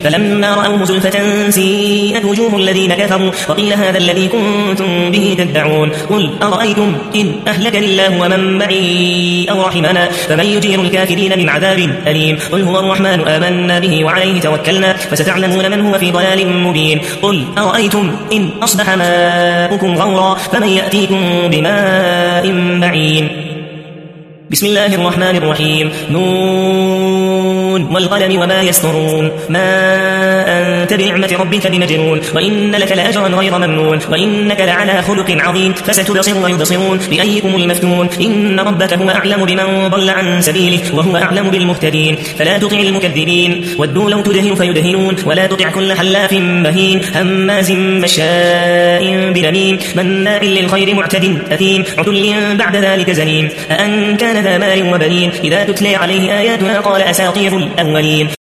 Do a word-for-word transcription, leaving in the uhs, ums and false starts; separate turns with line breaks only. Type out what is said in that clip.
فلما رأوه زلفة سيئت وجوه الذين كفروا وقيل هذا الذي كنتم به تدعون قل أرأيتم إن أهلكني الله ومن معي أو رحمنا فمن يجير الكافرين من عذاب أليم قل هو الرحمن آمنا به وعليه توكلنا فستعلمون من هو في ضلال مبين قل أرأيتم إن أصبح ماؤكم غورا فمن يأتيكم بماء معين بسم الله الرحمن الرحيم نون والقلم وما يسطرون ما أنت بنعمة ربك بمجنون وإن لك لأجرا غير ممنون وإنك لعلى خلق عظيم فستبصر ويبصرون بأيكم المفتون إن ربك هو أعلم بمن ضل عن سبيله وهو أعلم بالمهتدين فلا تطع المكذبين ودوا لو تدهن فيدهنون ولا تطع كل حلاف مهين هماز مشاء بنميم مناع للخير معتد أثيم عتل بعد ذلك زنيم أأن كان ذا مال وبنين إذا تتلي عليه آياتنا قال أساطير الأولين